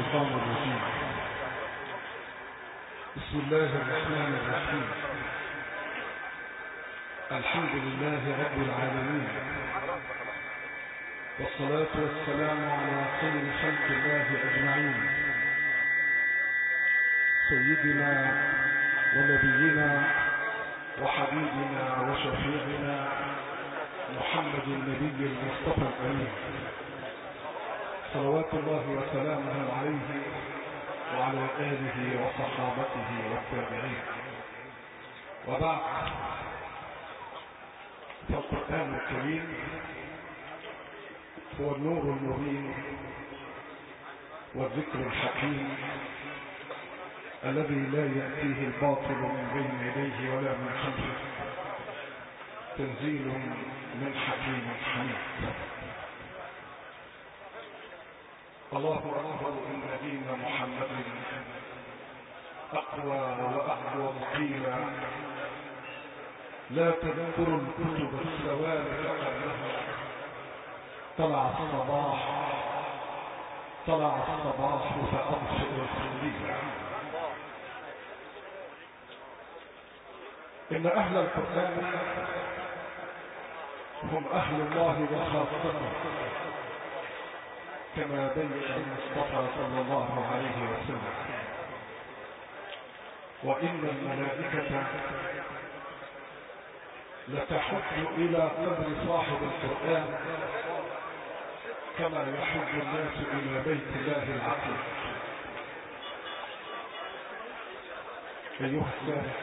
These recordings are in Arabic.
الشيطان الرجيم. بسم الله الرحمن الرحيم. الحمد لله رب العالمين، والصلاة والسلام على خير خلق الله أجمعين، سيدنا ونبينا وحبيبنا وشفيعنا محمد النبي المصطفى الأمين، صلوات الله وسلامه عليه وعلى آله وصحابته والتابعين. وبعد، فالقرآن الكريم هو النور المبين والذكر الحكيم الذي لا يأتيه الباطل من بين يديه ولا من خلفه، تنزيل من حكيم حميد. الله أكبر إن دين محمد أقوى وأقوى قيلا، لا تذكر الكتب السوالف قبلها. طلع الصباح فأبصر الخليل. إن أهل القرآن هم أهل الله وخاصته، كما بين المصطفى صلى الله عليه وسلم. وإن الملائكة لتحج إلى قبر صاحب القرآن كما يحج الناس إلى بيت الله العتيق. أيها السادة،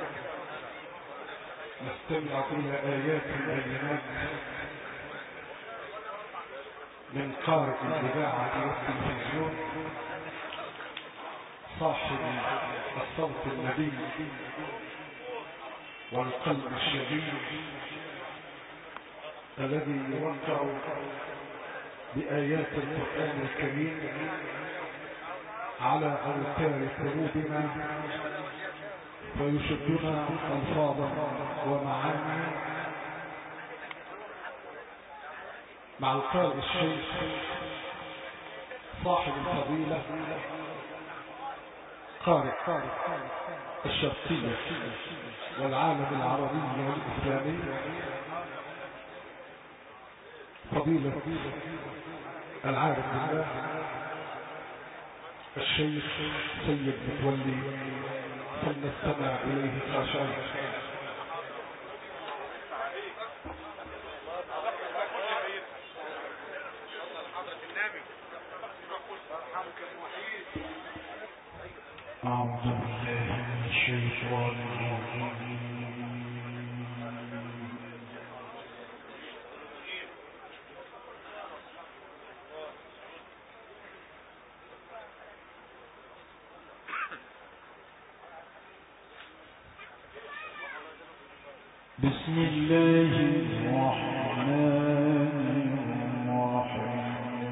نستمع إلى آيات بينات من قارئ الإذاعة والتلفزيون، صاحب الصوت النبي والقلب الشديد، الذي يوقع بآيات القرآن الكريم على أوتار قلوبنا ويشدنا ألفاظا ومعاني، مع القارئ الشيخ صاحب الفضيلة قارئ الشرقية والعالم العربي والإسلامي، فضيلة العارف بالله الشيخ سيد متولي، فلنستمع إليه خاشعين. أعوذ بالله من الشيطان الرجيم. بسم الله الرحمن الرحيم.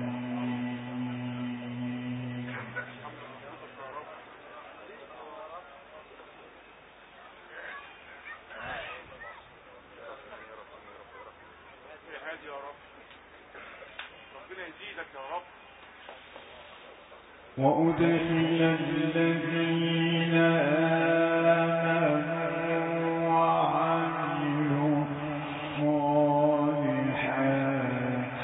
وأدخل الذين آمنوا وعملوا الصالحات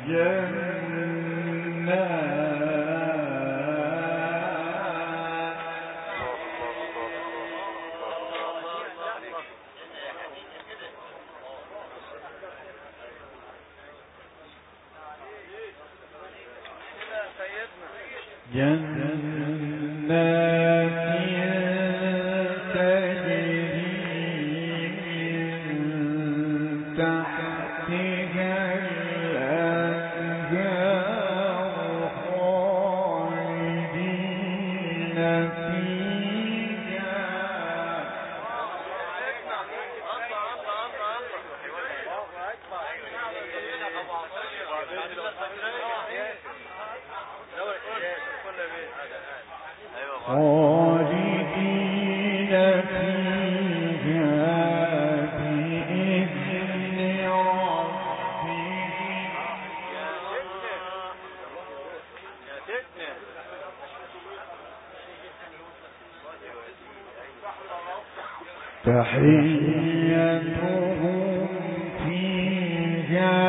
جنات تجري من تحتها الأنهار خالدين فيها. خالدين فيها بإذن ربهم. تحيتهم فيها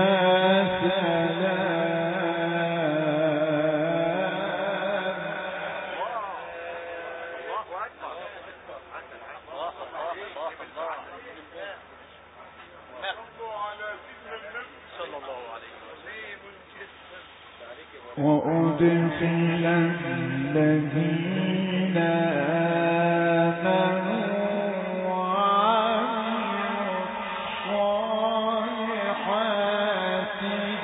وأدخل الذين آمنوا وعملوا الصالحات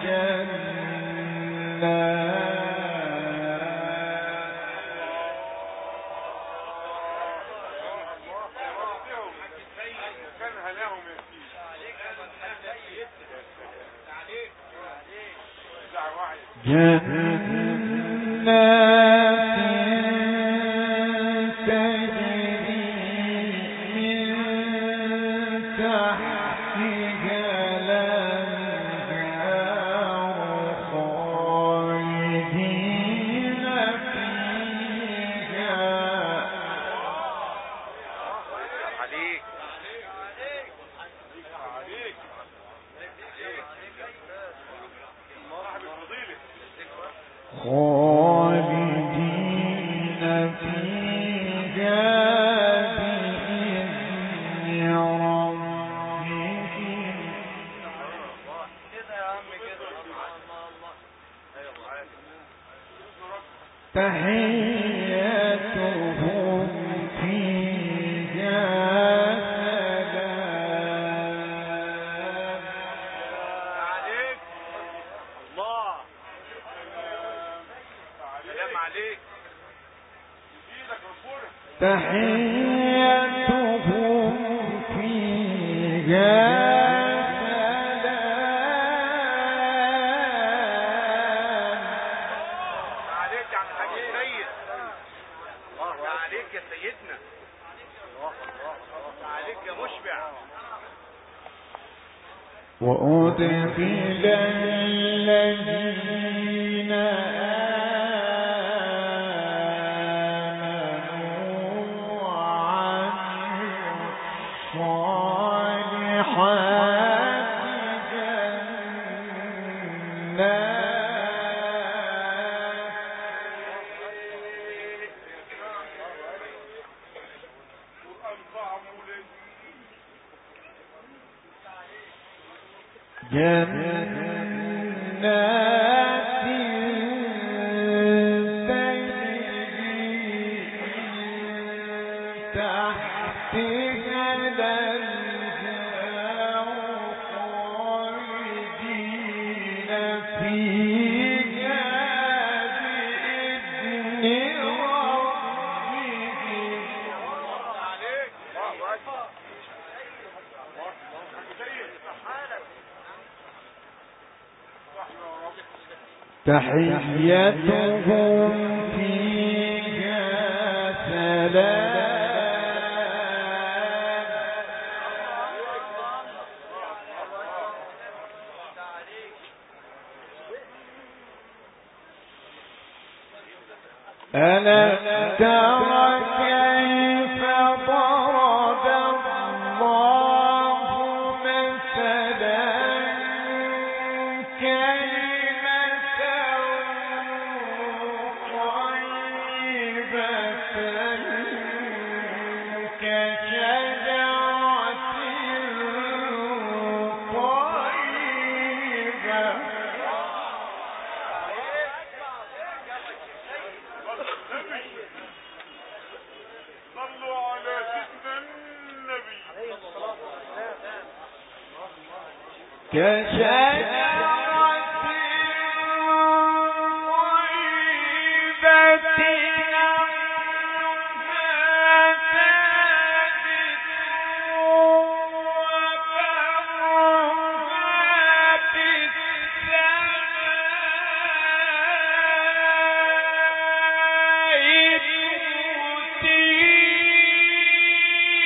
جنات تجري من تحتها الأنهار خالدين فيها خالدين فيها بإذن ربهم تحيتهم فيها تحيتهم فيها سلام. عليك يا حاج سيد، الله عليك يا سيدنا، عليك يا مشبع. وأدخل الذين جنات تجري تحتها الأنهار خالدين فيها بإذن تحيتهم فيها سلام. ألم تر كيف ضرب الله مثلا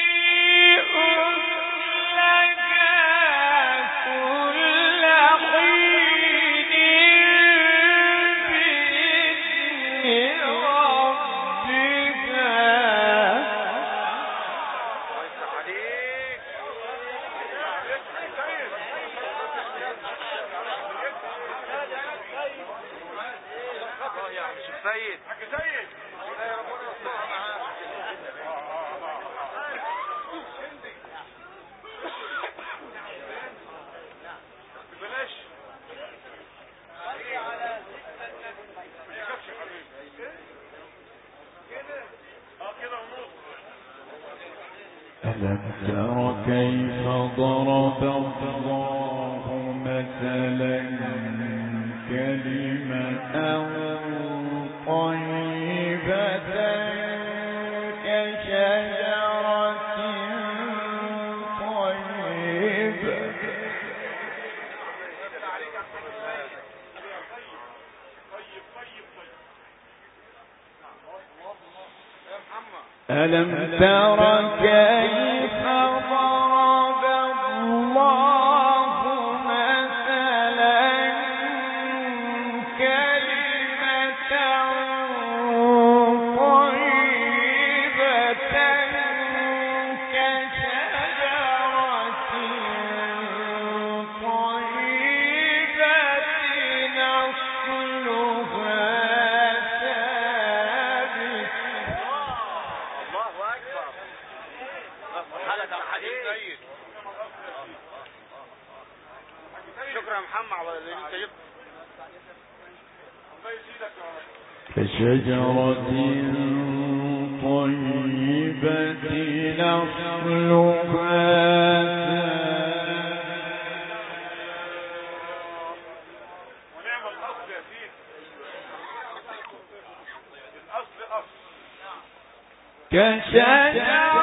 كل حين سيد حاج سيد بلاش ألم تر كيف ضرب الله مثلا كلمة طيبة كشجرة طيبة ألم تر كيف ضرب الله مثلا كلمة طيبة كشجرة طيبة أصلها ثابت. الله اكبر. حلقة الحديث سيد. شكرا يا محمد على اللي انت جبت. الله يزيدك يا رب. كشجرة طيبة أصلها ونعم الاصل يا سيدي. الاصل اصل. كشجرة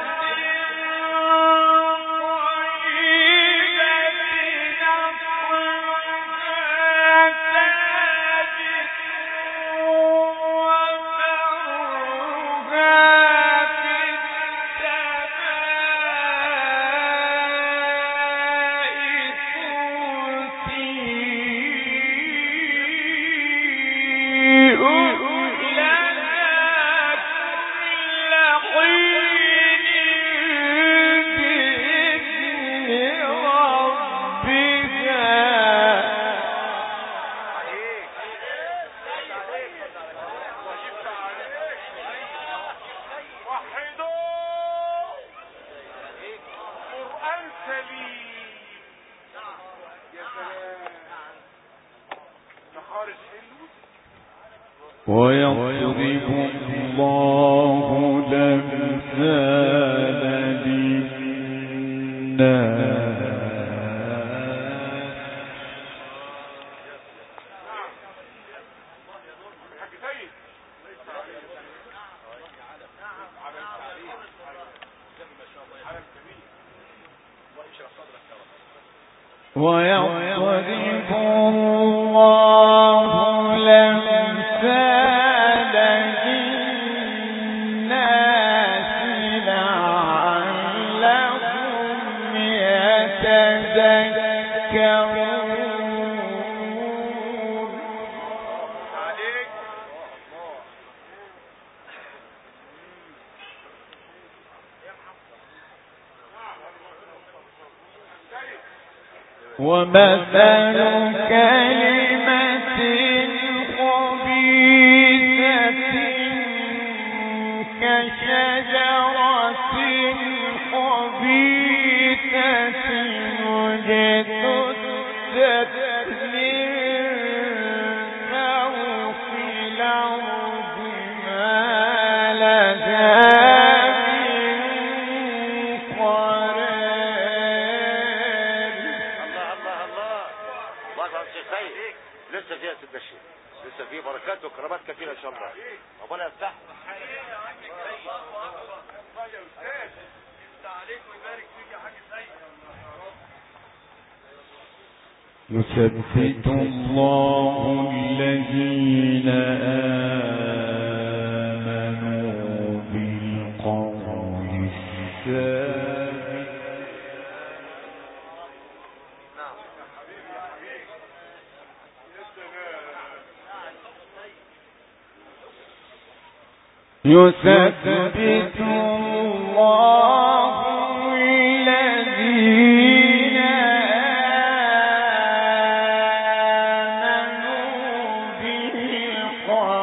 ويضرب الله الأمثال للناس ويضرب الله الأمثال للناس لعلهم يتذكرون. ومثل كلمة خبيثة كشجرة خبيثة اجتثت من فوق الأرض ما لها لسه فيها ست الشيء، لسه فيه بركات وكرامات كثيرة ان شاء الله. ربنا يفتح. الله يا استاذ، يفتح عليك ويبارك فيك يا حاج سيد. يثبت الله الذين آمنوا بالقول الثابت يثبت الله الذين آمنوا بالقول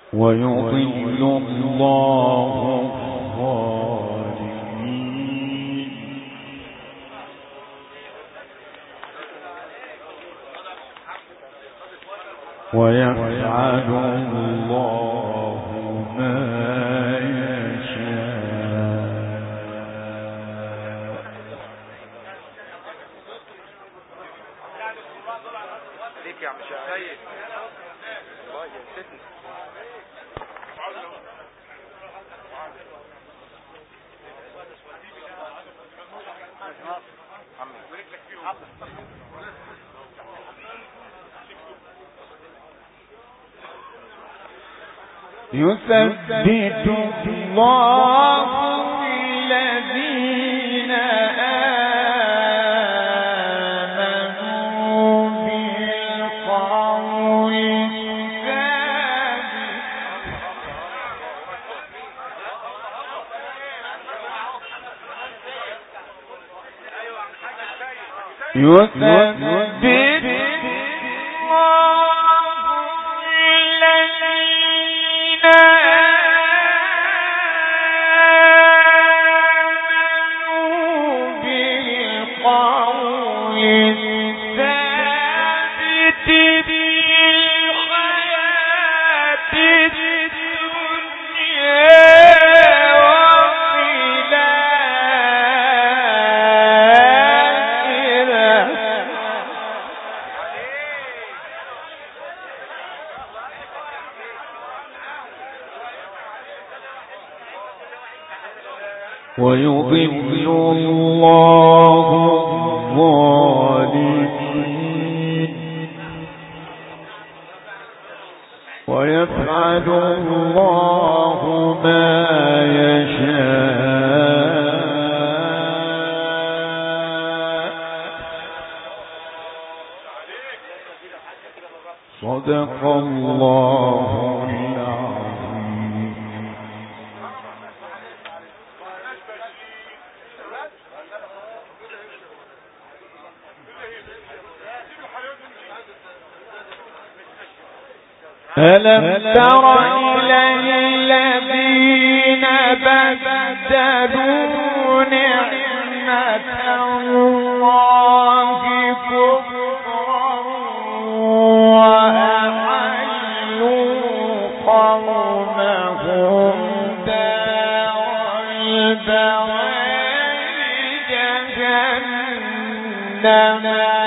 ويضل الله الظالمين ويفعل الله ما يشاء. ليك يا عم سيد يثبت الله الذين آمنوا بالقول الثابت ويضل الله الظالمين ويفعل الله ما يشاء. صدق الله العظيم. ألم تر إلى الذين بدلوا نعمة الله كفرا وأحلوا قومهم دار البوار جهنم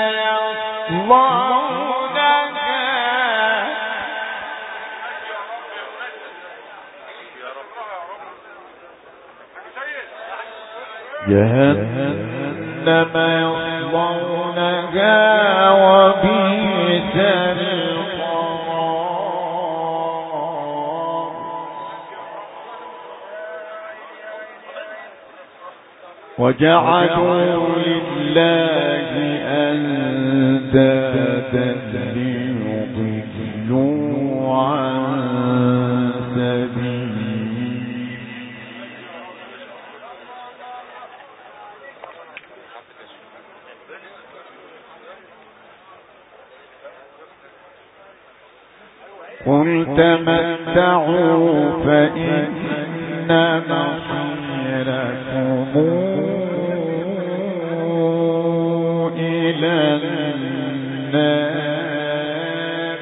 جهنم يصلونها وبئس القرار. وجعلوا لله أندادا ليضلوا عن سبيله. قل تمتعوا فإن مصيركم إلى النار.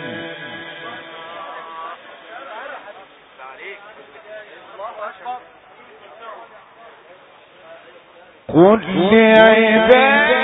قل لعبادي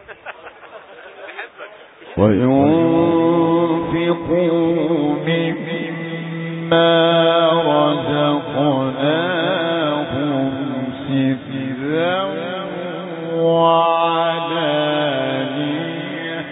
وينفقوا مما رزقناهم سرا وعلانية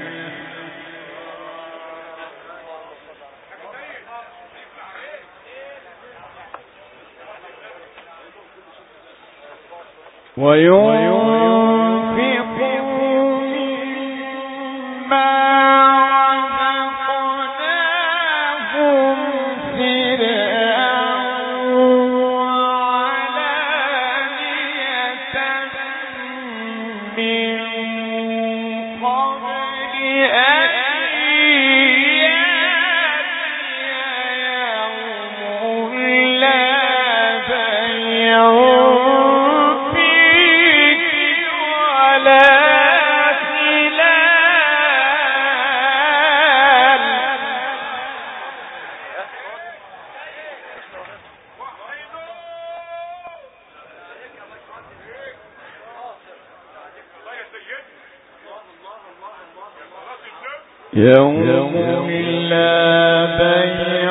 يوم لا بيع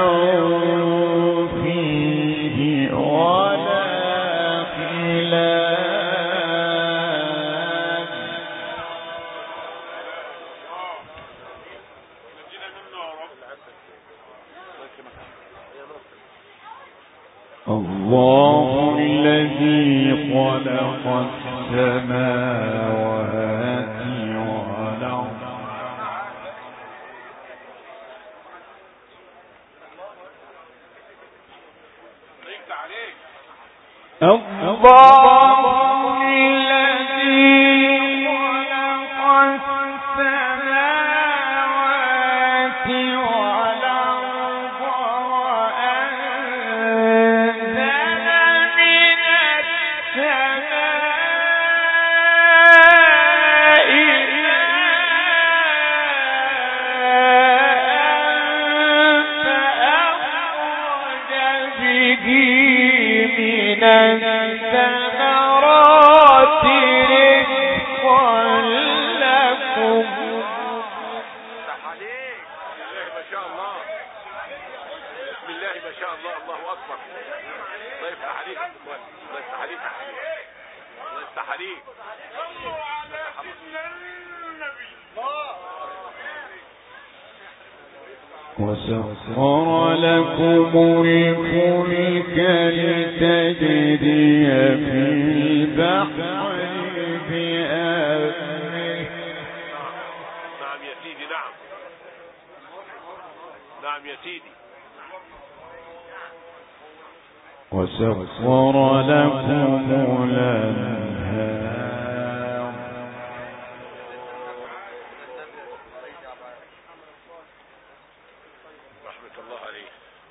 فيه ولا خلال الله الذي خلق السماوات والأرض الله الذي خلق السماوات والأرض وأنزل من السماء فأخرج به من الثمرات رزقا لكم ما شاء الله. بسم الله ما شاء الله. الله اكبر. الله يفتح عليك. الله يفتح عليك. الله يفتح عليك. صلوا على سيدنا النبي. وسخر لكم الفلك لتجري في البحر بأمره نعم يا سيدي. نعم نعم يا سيدي. وسخر لكم الأنهار رحمة الله عليه.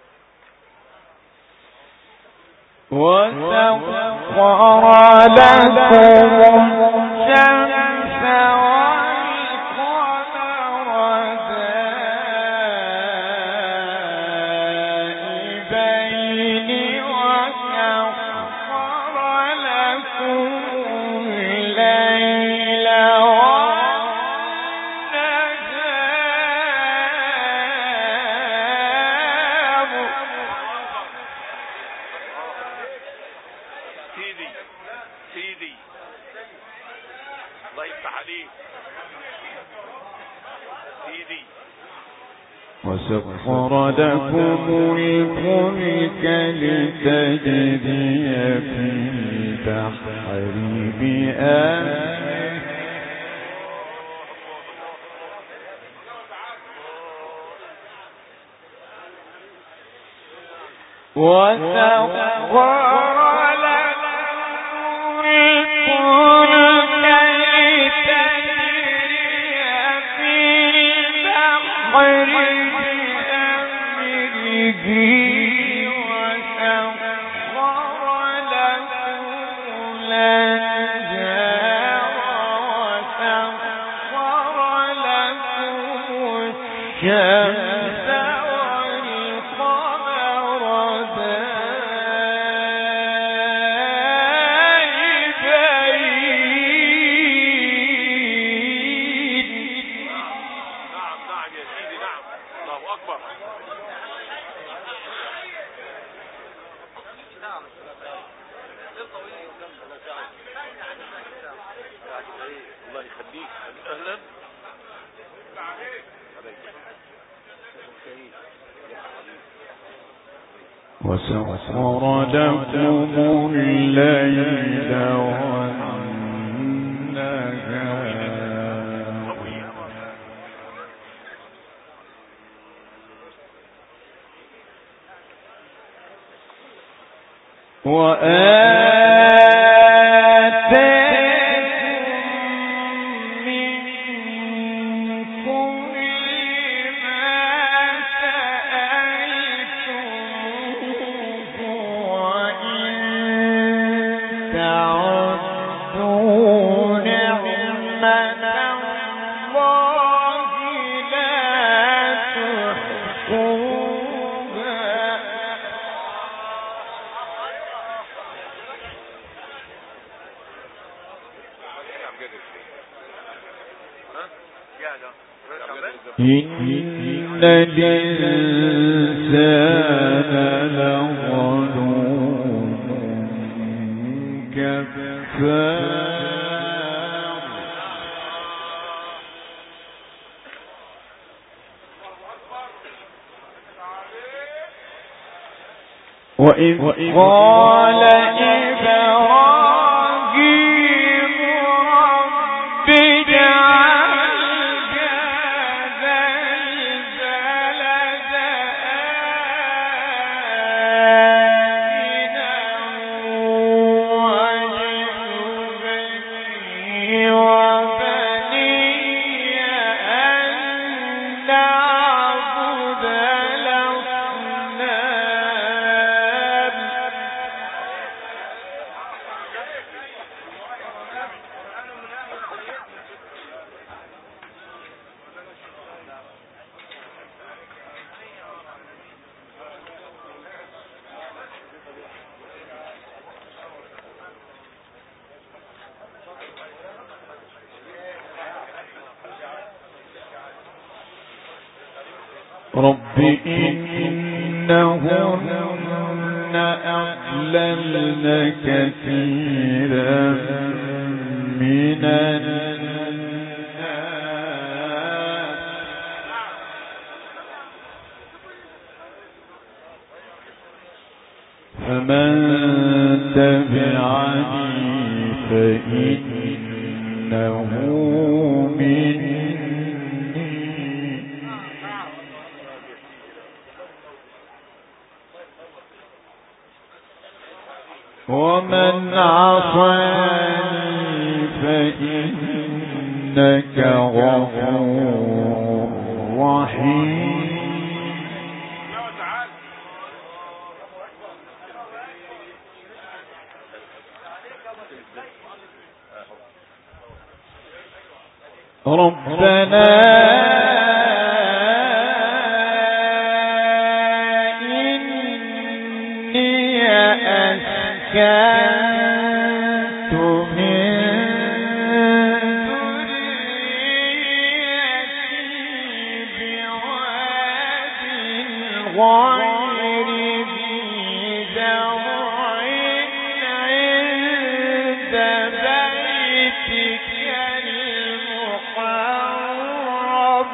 وسخر لكم الشمس والقمر دائبين وسخر لكم الليل سيدي سيدي. الله يفتح عليك سيدي. وسخر لكم الفلك لتجري في البحر بأمره وسخر لكم الفلك لتجري في البحر بأمره وسخر لكم الأنهار وسخر لكم الشمس والقمر دائبين يخليك. اهلا. وسخر لكم الليل والنهار إن الإنسان لظلوم كفار وإذ قال إبراهيم رب رب إنهن أضللن كثيرا من الناس فمن تبعني فإنه مني ومن عصاني فإنك غفور رحيم ربنا كنت من ذريتي بواد غير ذي زرع عند بيتك المحرم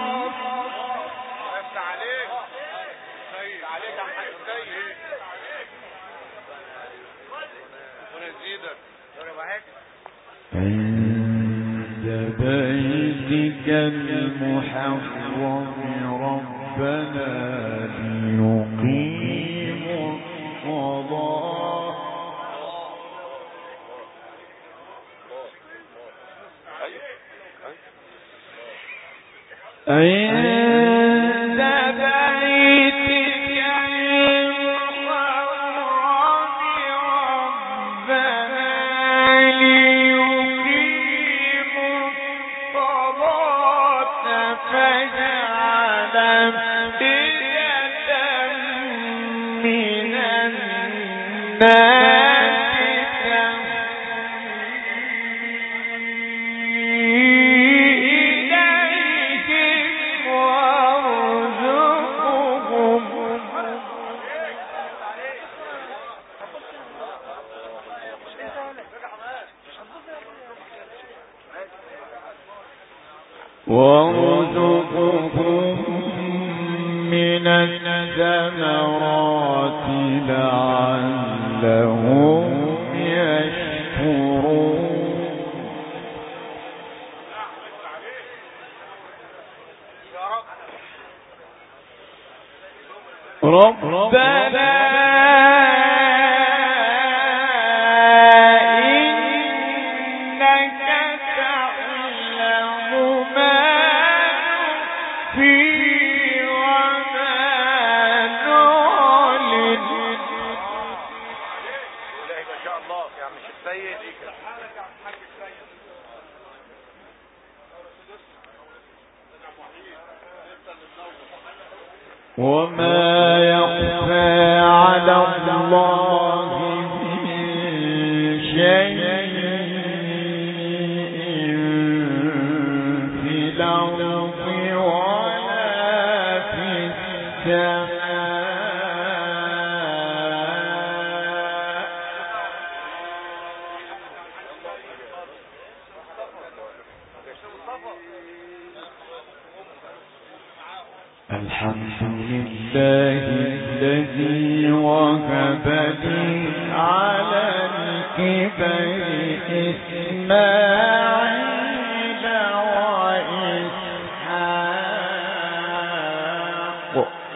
عند بيتك المحرم ربنا ليقيموا الصلاة عند بيتك المحرم ربنا ليقيموا الصلاة فاجعل أفئدة من الناس وارزقهم من الثمرات لعلهم يشكرون ربنا وما يخفى على الله من شيء في الأرض ولا في السماء. الحمد لله الذي وهب لي على الكبر إسماعيل وإسحاق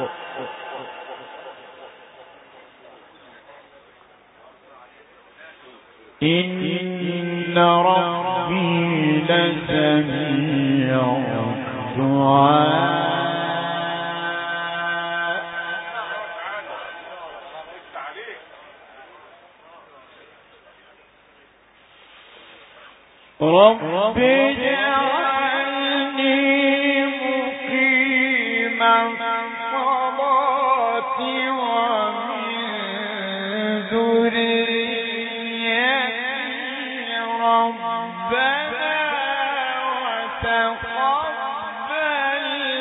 إن ربي لسميع الدعاء رب اجعلني مقيم الصلاة ومن ذريتي ربنا وتقبل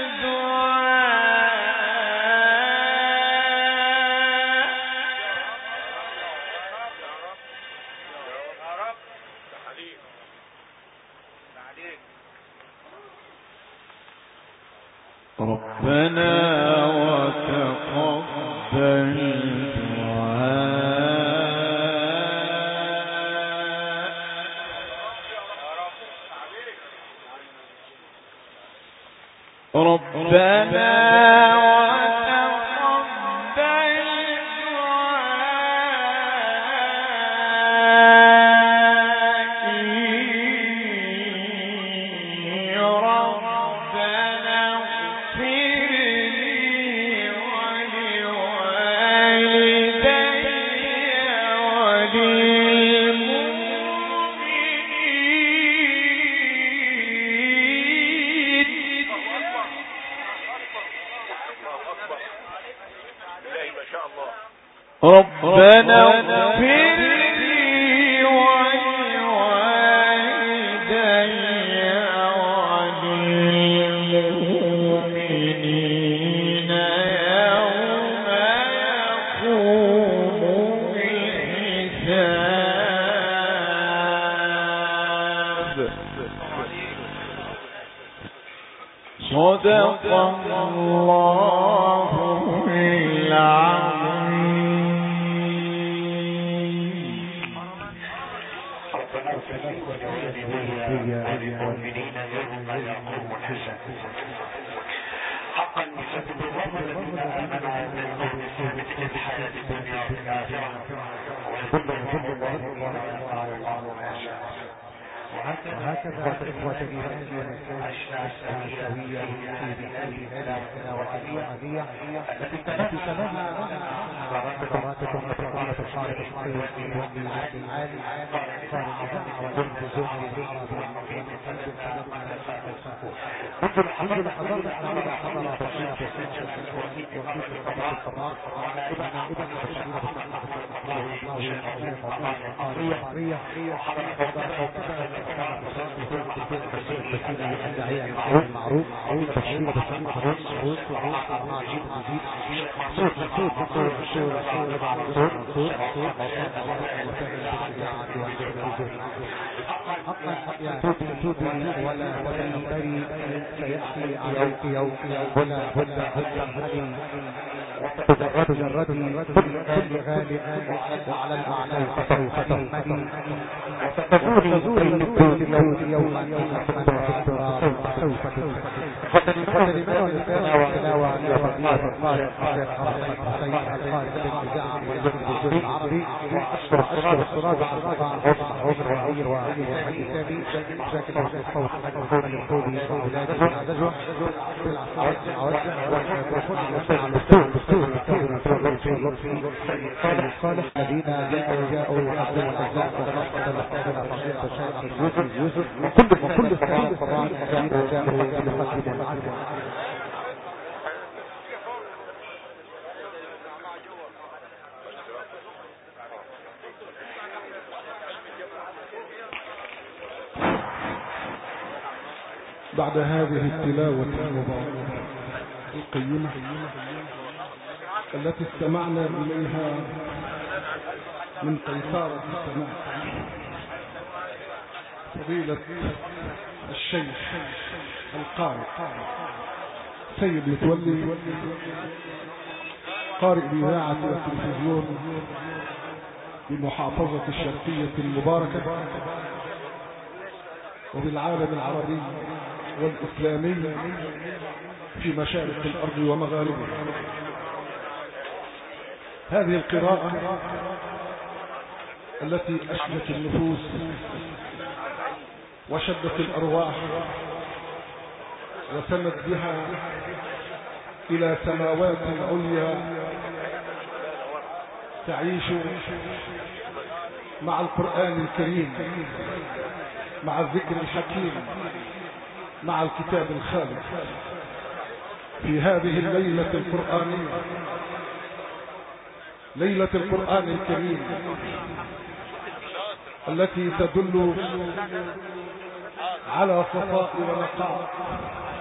ربنا وتقبل دعاء ربنا ربنا اغفر لي ولوالدي وللمؤمنين يوم يقوم الحساب صدق الله العظيم. وللمؤمنين يوم يقوم الحساب حقا يثبت الله الذين امنوا بالقول الثابت في الحياه الدنيا والاخره ويضل الله الظالمين قال الله ما شاء وهكذا إخوة الإيمان عشنا سويا في بلادنا والسماوية التي تنافسنا قراتكم وتقومة الخالق والإيمان العالي قال النظام والجزء والمقيم والمقيم منذ لحظات حضر فضيلة الشيخ الوكيل وكيل القضاء ونائبنا بشريف الداعية المعروف بشير خروج وعاجل مزيد مسعود دكتور الشيخ منصور حقا ولا تنبري سيأتي عليك يوم ولا تنبري تجردني كل غالب على الأعلى فسوف تهمني وتزوري الدين يوما في التراب سوف تهمني والتلاوة القارئ حسين القارئ بالجزاء والجزء العربي وأشكر السراج عمر وعير وحديثاني شاكل الصوت محمد الطولي وأولاده عدجه بالعصاية وكل الأشياء على صالح الذين جاءوا وقدموا الأجزاء وخاصة الأستاذ فضيلة الشيخ يوسف وكل الطبعات الذين جاءوا ليقدموا العزم. بعد هذه التلاوة المباركة القيمة التي استمعنا إليها من قيثارة السماء فضيلة الشيخ القارئ سيد متولي قارئ بإذاعة والتلفزيون بمحافظة الشرقية المباركة وبالعالم العربي والإسلامي في مشارق الأرض ومغاربها. هذه القراءة التي أشدت النفوس وشدت الأرواح وسمت بها إلى سماوات عليا تعيش مع القرآن الكريم، مع الذكر الحكيم، مع الكتاب الخالد في هذه الليلة القرآنية، ليلة القرآن الكريم التي تدل على صفاء ونقاء